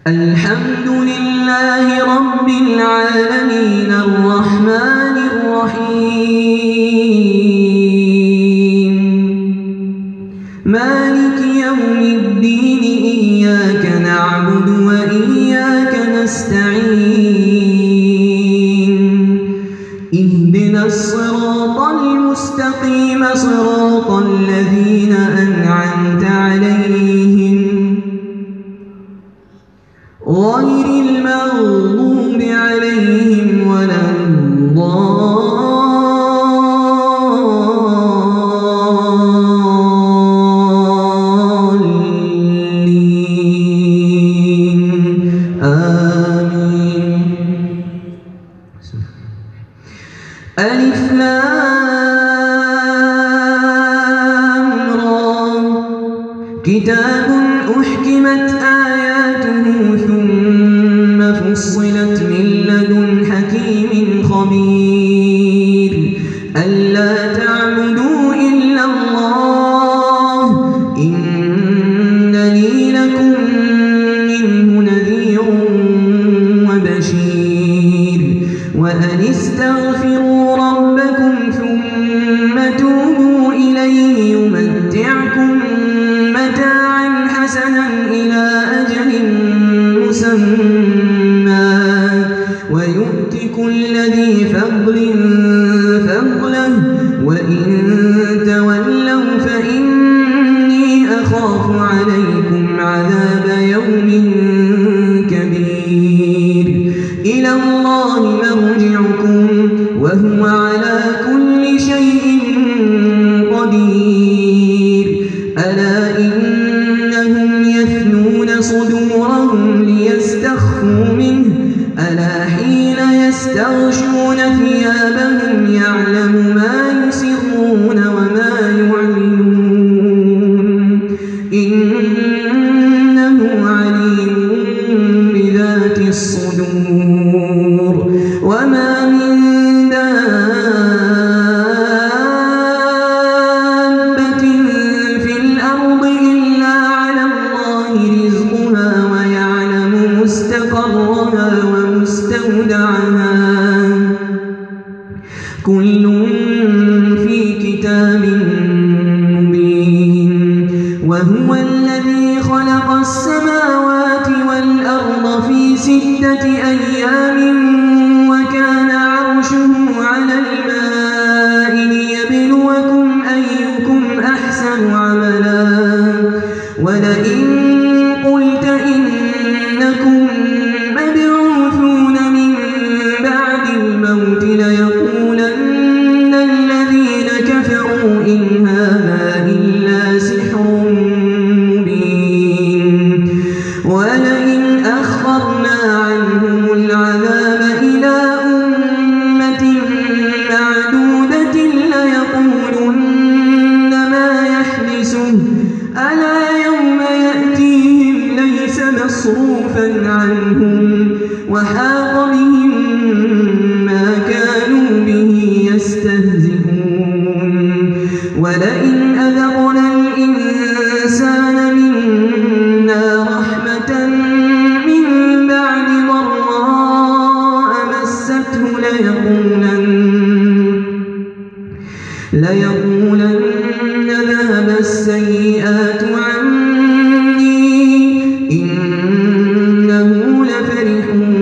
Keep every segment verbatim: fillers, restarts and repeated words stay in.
الحمد لله رب العالمين الرحمن الرحيم مالك يوم الدين إياك نعبد وإياك نستعين اهدنا الصراط المستقيم صراط الذين أنعمت عليهم غير المغضوب عليهم ولا الضالين آمين. ألف لام را كتاب أحكمت آياته ثم فصلت من لدن حكيم خبير ألا تعبدوا إلا الله إنني لكم منه نذير وبشير وأن استغفروا ربكم ثم توبوا إليه يمتعكم متاعا حسنا إلى أجل مسمى ويؤت كل ذي فضل فضله وإن تولوا فإني أخاف عليكم عذاب يوم كبير إلى الله مرجعكم وهو على كل شيء قدير ألا إنهم يثنون صدورهم ليستخفوا منه ألا حين يستغشون ثيابهم يعلم ما يسرون وما يعلنون إنه عليم بذات الصدور وما من دابة في الأرض إلا على الله رزقها ويعلم مستقرها ومستودعها كل في كتاب مبين وهو الذي خلق السماوات والأرض في ستة أيام وكان عرشه على الماء ليبلوكم أيكم أحسن عملا ولئن قلت إنكم مبعوثون من بعد الموت ليقولن الذين كفروا إن هذا إلا سحر مبين ولئن أخرنا عنهم العذاب إلى أمة معدودة ليقولن ما يحبسه ألا يوم يأتيهم ليس مصروفا عنهم وحاق بهم ما كانوا به يستهزئون ولئن أذقنا الإنسان منا رحمة من بعد ضراء مسته ليقولن ليقولن ذهب السيئات عني إنه لفرح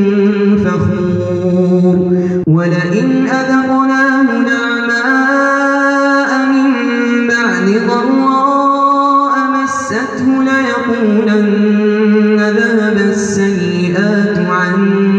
فخور ولئن أذقناه نعماء من بعد ضراء مسته ليقولن ذهب السيئات عني